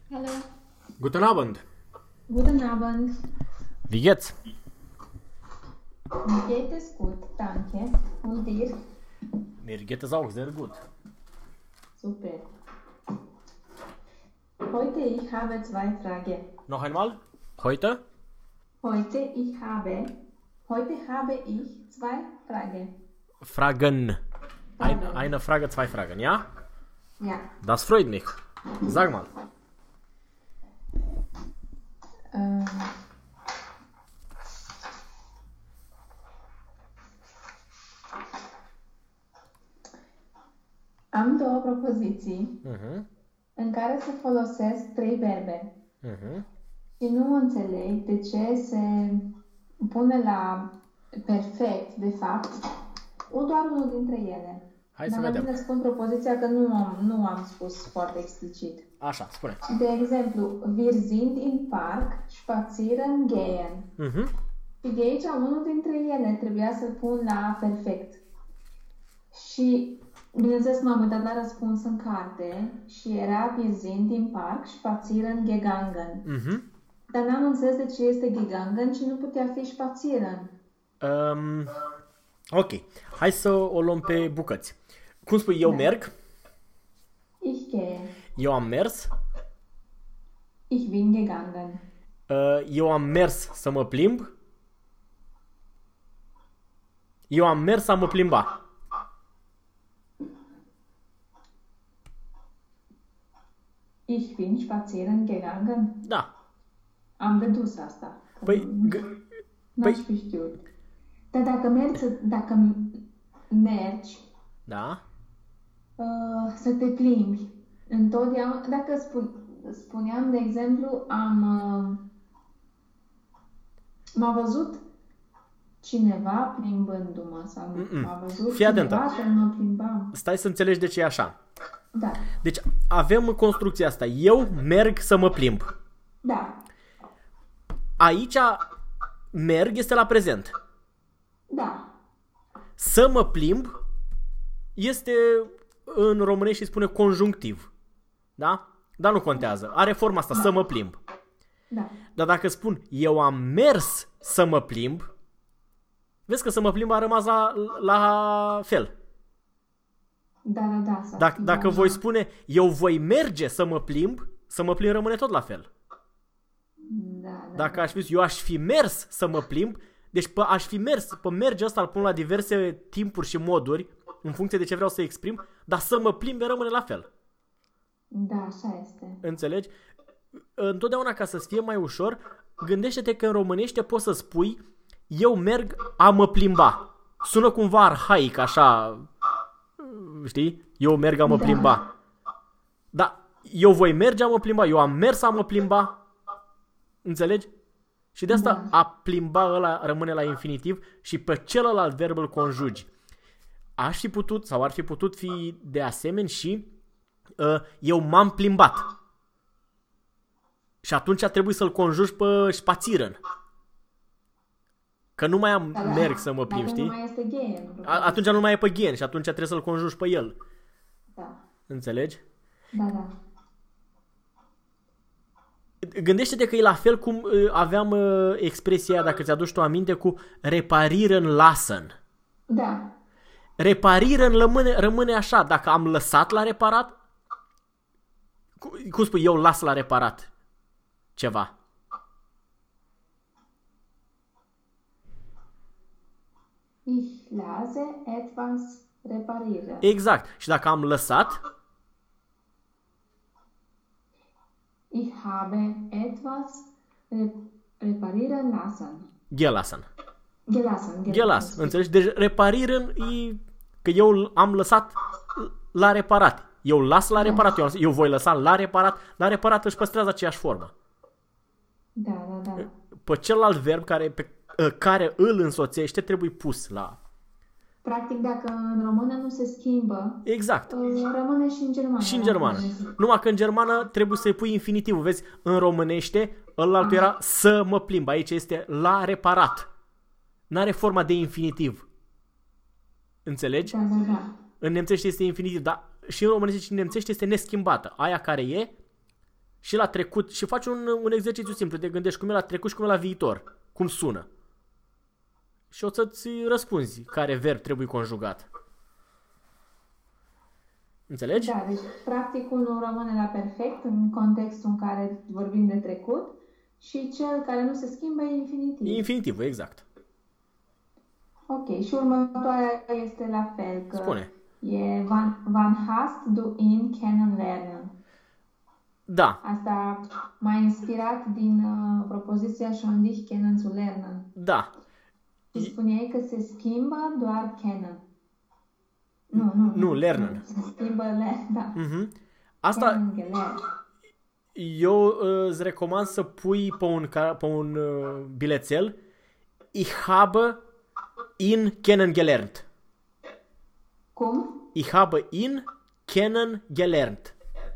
Hallo. Guten Abend. Guten Abend. Wie geht's? Mir geht es gut, danke. Und dir? Mir geht es auch sehr gut. Super. Heute ich habe zwei Fragen. Noch einmal? Heute? Heute habe ich zwei Fragen. Fragen. Fragen. Eine Frage, zwei Fragen, ja? Ja. Das freut mich. Sag mal. Ähm, Am două propoziții în care se folosesc trei verbe. Și nu înțeleg de ce se pune la perfect, de fapt, doar unul dintre ele. Hai să Dar mai vedem. bine spun propoziția că nu am spus foarte explicit. Așa, spune. De exemplu, wir sind im Park spazieren gehen. Și de aici unul dintre ele trebuia să pun la perfect. Și, bineînțeles, m-am uitat la răspuns în carte și era wir sind im Park spazieren gegangen. Dar n-am înțeles de ce este gegangen și nu putea fi spazieren. Ok. Hai să o luăm pe bucăți. Cum spui, eu merg? Ich gehe. Eu am mers? Ich bin gegangen. Eu am mers să mă plimb? Eu am mers să mă plimba. Ich bin spazieren gegangen. Da. Am dedus asta. Păi, N-aș fi știut. Dar dacă mergi da. să te plimbi, întotdeauna, dacă spuneam, de exemplu, m-a văzut cineva plimbându-mă sau m-a văzut Fii atentă. cineva că mă plimbam. Stai să înțelegi de ce e așa. Da. Deci avem construcția asta. Eu merg să mă plimb. Da. Aici merg este la prezent. Da. Să mă plimb este în românești și spune conjunctiv. Da? Dar nu contează. Are forma asta, să mă plimb. Da. Dar dacă spun eu am mers să mă plimb, vezi că să mă plimb a rămas la fel. Da. Dacă voi spune eu voi merge să mă plimb rămâne tot la fel. Da. Dacă aș fi zis, eu aș fi mers să mă plimb, deci aș fi mers, pe merge ăsta îl pun la diverse timpuri și moduri, în funcție de ce vreau să exprim, dar să mă plimbe rămâne la fel. Da, așa este. Înțelegi? Întotdeauna, ca să-ți fie mai ușor, gândește-te că în românește poți să spui eu merg a mă plimba. Sună cumva arhaic, așa, știi? Eu merg a mă plimba. Da, eu voi merge a mă plimba, eu am mers a mă plimba. Înțelegi? Și de asta a plimba ăla rămâne la infinitiv și pe celălalt verb îl conjugi. Aș fi putut sau ar fi putut fi de asemenea și eu m-am plimbat. Și atunci trebuie să-l conjugi pe spațieren. Că nu mai am merg să mă plimb, știi? Nu mai este gehen. Atunci nu mai e pe gen și atunci trebuie să-l conjugi pe el. Da. Înțelegi? Da. Gândește-te că e la fel cum aveam expresia aia, dacă ți-aduci tu aminte, cu reparieren lassen. Da. Reparieren rămâne așa. Dacă am lăsat la reparat, cum spui, eu las la reparat ceva. Ich lasse etwas reparieren. Exact. Și dacă am lăsat, Ich habe etwas reparieren lassen. gelassen. Gelassen. Înțelegi? Deci reparieren e că eu am lăsat la reparat. Eu las la reparat. Eu voi lăsa la reparat. La reparat își păstrează aceeași formă. Da. Pe celălalt verb care îl însoțește trebuie pus la... Practic, dacă în română nu se schimbă, Exact. rămâne și în germană. Și în germană. Numai că în germană trebuie să-i pui infinitivul. Vezi, în românește, ălaltul era să mă plimb. Aici este la reparat. N-are forma de infinitiv. Înțelegi? Da. În nemțește este infinitiv, dar și în românește și în nemțește este neschimbată. Aia care e, și la trecut și faci un exercițiu simplu, te gândești cum e la trecut și cum e la viitor, cum sună. Și o să-ți răspunzi care verb trebuie conjugat. Înțelegi? Da, deci practic unul rămâne la perfect în contextul în care vorbim de trecut și cel care nu se schimbă e infinitiv. E infinitivul, exact. Ok, și următoarea este la fel, că Spune. e Wann hast du ihn kennenlernen? Da. Asta m-a inspirat din propoziția schon dich kennenzulernen. Da. Și spuneai că se schimbă doar kennen. Nu, lernen. Se schimbă da. Asta eu îți recomand să pui pe un bilețel Ich habe ihn kennengelernt. Cum? Ich habe ihn kennengelernt.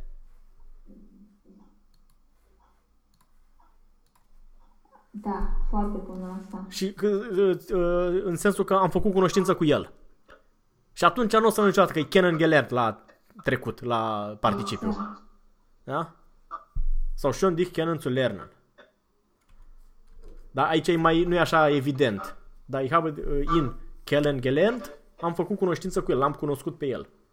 Da, foarte bună asta. Și în sensul că am făcut cunoștință cu el. Și atunci nu o să niciodată că e kennengelernt la trecut, la participiu. Exact. Da? Sau schon dich kennenzulernen. Da, aici nu e așa evident. Dar ich habe ihn kennengelernt, am făcut cunoștință cu el, l-am cunoscut pe el.